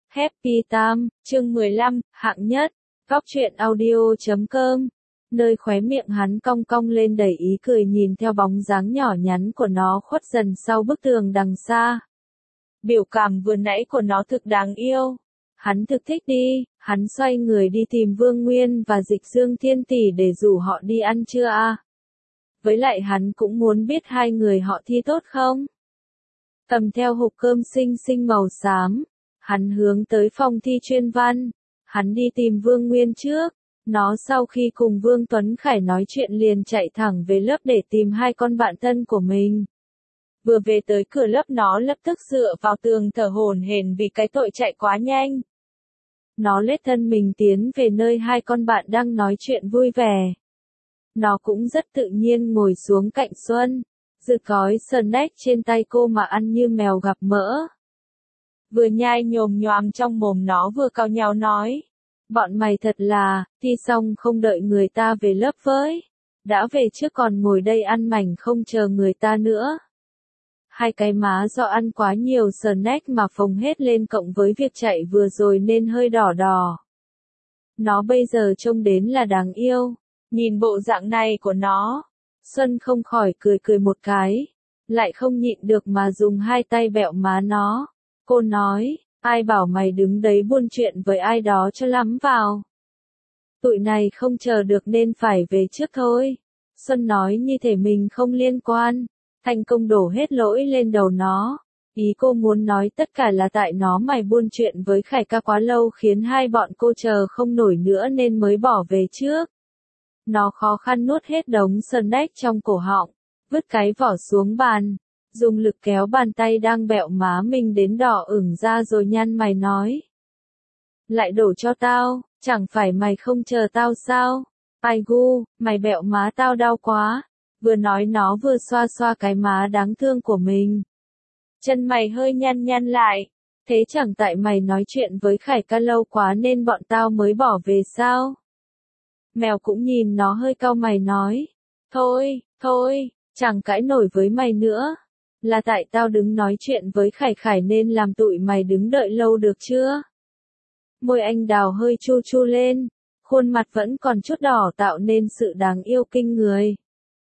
Happy Time, chương 15, hạng nhất, góc truyện audio.com. Nơi khóe miệng hắn cong cong lên đầy ý cười nhìn theo bóng dáng nhỏ nhắn của nó khuất dần sau bức tường đằng xa. Biểu cảm vừa nãy của nó thực đáng yêu. Hắn thực thích đi, hắn xoay người đi tìm Vương Nguyên và Dịch Dương Thiên Tỷ để rủ họ đi ăn trưa à. Với lại hắn cũng muốn biết hai người họ thi tốt không. Cầm theo hộp cơm xinh xinh màu xám, hắn hướng tới phòng thi chuyên văn. Hắn đi tìm Vương Nguyên trước. Nó sau khi cùng Vương Tuấn Khải nói chuyện liền chạy thẳng về lớp để tìm hai con bạn thân của mình. Vừa về tới cửa lớp nó lập tức dựa vào tường thở hổn hển vì cái tội chạy quá nhanh. Nó lết thân mình tiến về nơi hai con bạn đang nói chuyện vui vẻ. Nó cũng rất tự nhiên ngồi xuống cạnh Xuân, rực gói snack trên tay cô mà ăn như mèo gặp mỡ. Vừa nhai nhồm nhoàm trong mồm nó vừa cau nhàu nói. Bọn mày thật là, thi xong không đợi người ta về lớp với. Đã về trước còn ngồi đây ăn mảnh không chờ người ta nữa. Hai cái má do ăn quá nhiều snack mà phồng hết lên cộng với việc chạy vừa rồi nên hơi đỏ đỏ. Nó bây giờ trông đến là đáng yêu. Nhìn bộ dạng này của nó, Xuân không khỏi cười cười một cái. Lại không nhịn được mà dùng hai tay bẹo má nó. Cô nói. Ai bảo mày đứng đấy buôn chuyện với ai đó cho lắm vào. Tụi này không chờ được nên phải về trước thôi. Xuân nói như thể mình không liên quan. Thành công đổ hết lỗi lên đầu nó. Ý cô muốn nói tất cả là tại nó mày buôn chuyện với Khải ca quá lâu khiến hai bọn cô chờ không nổi nữa nên mới bỏ về trước. Nó khó khăn nuốt hết đống snack trong cổ họng, vứt cái vỏ xuống bàn. Dùng lực kéo bàn tay đang bẹo má mình đến đỏ ửng ra rồi nhăn mày nói. Lại đổ cho tao, chẳng phải mày không chờ tao sao? Ai gu, mày bẹo má tao đau quá. Vừa nói nó vừa xoa xoa cái má đáng thương của mình. Chân mày hơi nhăn nhăn lại. Thế chẳng tại mày nói chuyện với Khải ca lâu quá nên bọn tao mới bỏ về sao? Mèo cũng nhìn nó hơi cau mày nói. Thôi, chẳng cãi nổi với mày nữa. Là tại tao đứng nói chuyện với Khải nên làm tụi mày đứng đợi lâu được chưa? Môi anh đào hơi chu chu lên, khuôn mặt vẫn còn chút đỏ tạo nên sự đáng yêu kinh người.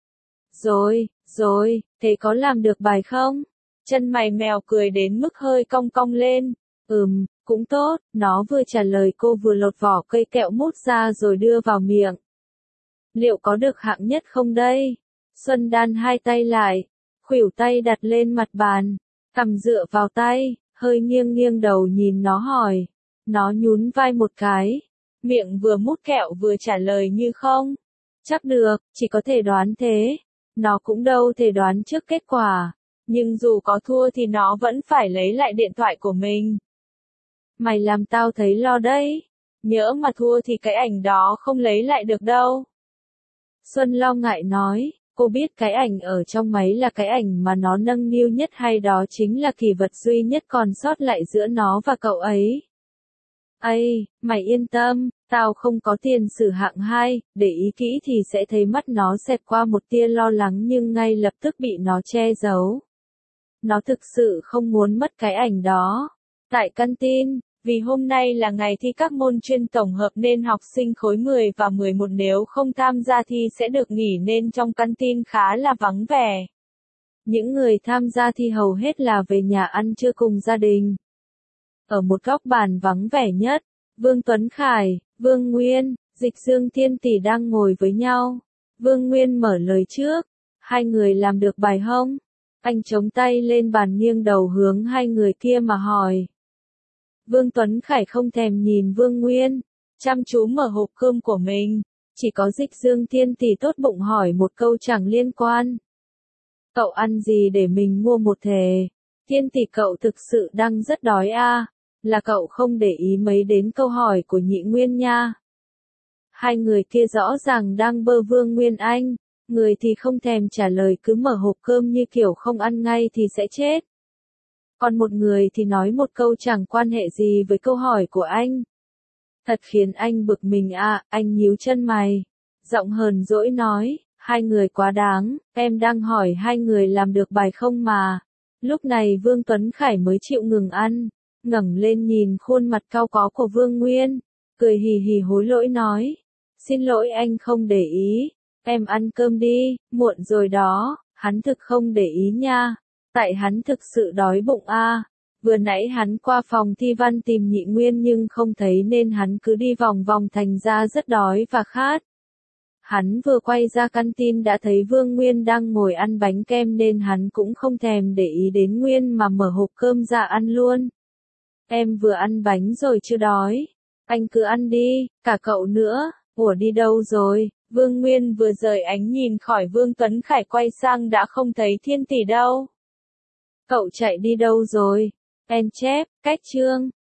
Rồi, thế có làm được bài không? Chân mày mèo cười đến mức hơi cong cong lên. Cũng tốt, nó vừa trả lời cô vừa lột vỏ cây kẹo mút ra rồi đưa vào miệng. Liệu có được hạng nhất không đây? Xuân đan hai tay lại. Khuỷu tay đặt lên mặt bàn, cằm dựa vào tay, hơi nghiêng nghiêng đầu nhìn nó hỏi. Nó nhún vai một cái, miệng vừa mút kẹo vừa trả lời như không. Chắc được, chỉ có thể đoán thế. Nó cũng đâu thể đoán trước kết quả. Nhưng dù có thua thì nó vẫn phải lấy lại điện thoại của mình. Mày làm tao thấy lo đấy. Nhỡ mà thua thì cái ảnh đó không lấy lại được đâu. Xuân lo ngại nói. Cô biết cái ảnh ở trong máy là cái ảnh mà nó nâng niu nhất hay đó chính là kỷ vật duy nhất còn sót lại giữa nó và cậu ấy. Mày yên tâm, tao không có tiền sử hạng 2, để ý kỹ thì sẽ thấy mắt nó xẹt qua một tia lo lắng nhưng ngay lập tức bị nó che giấu. Nó thực sự không muốn mất cái ảnh đó. Tại căn tin. Vì hôm nay là ngày thi các môn chuyên tổng hợp nên học sinh khối 10 và 11 nếu không tham gia thi sẽ được nghỉ nên trong căn tin khá là vắng vẻ. Những người tham gia thi hầu hết là về nhà ăn trưa cùng gia đình. Ở một góc bàn vắng vẻ nhất, Vương Tuấn Khải, Vương Nguyên, Dịch Dương Thiên Tỷ đang ngồi với nhau. Vương Nguyên mở lời trước. Hai người làm được bài không? Anh chống tay lên bàn nghiêng đầu hướng hai người kia mà hỏi. Vương Tuấn Khải không thèm nhìn Vương Nguyên, chăm chú mở hộp cơm của mình, chỉ có Dịch Dương Thiên Tỷ tốt bụng hỏi một câu chẳng liên quan. Cậu ăn gì để mình mua một thề? Thiên Tỷ cậu thực sự đang rất đói à, là cậu không để ý mấy đến câu hỏi của Nhị Nguyên nha. Hai người kia rõ ràng đang bơ Vương Nguyên Anh, người thì không thèm trả lời cứ mở hộp cơm như kiểu không ăn ngay thì sẽ chết. Còn một người thì nói một câu chẳng quan hệ gì với câu hỏi của anh. Thật khiến anh bực mình à, anh nhíu chân mày. Giọng hờn dỗi nói, hai người quá đáng, em đang hỏi hai người làm được bài không mà. Lúc này Vương Tuấn Khải mới chịu ngừng ăn. ngẩng lên nhìn khuôn mặt cau có của Vương Nguyên, cười hì hì hối lỗi nói. Xin lỗi anh không để ý, em ăn cơm đi, muộn rồi đó, hắn thực không để ý nha, tại hắn thực sự đói bụng a. Vừa nãy hắn qua phòng thi văn tìm Nhị Nguyên nhưng không thấy nên hắn cứ đi vòng vòng thành ra rất đói và khát. Hắn vừa quay ra căn tin đã thấy Vương Nguyên đang ngồi ăn bánh kem nên hắn cũng không thèm để ý đến Nguyên mà mở hộp cơm ra ăn luôn. Em vừa ăn bánh rồi chưa đói. Anh cứ ăn đi, cả cậu nữa. Ủa đi đâu rồi? Vương Nguyên vừa rời ánh nhìn khỏi Vương Tuấn Khải quay sang đã không thấy Thiên Tỷ đâu. Cậu chạy đi đâu rồi? En chép, cách chương.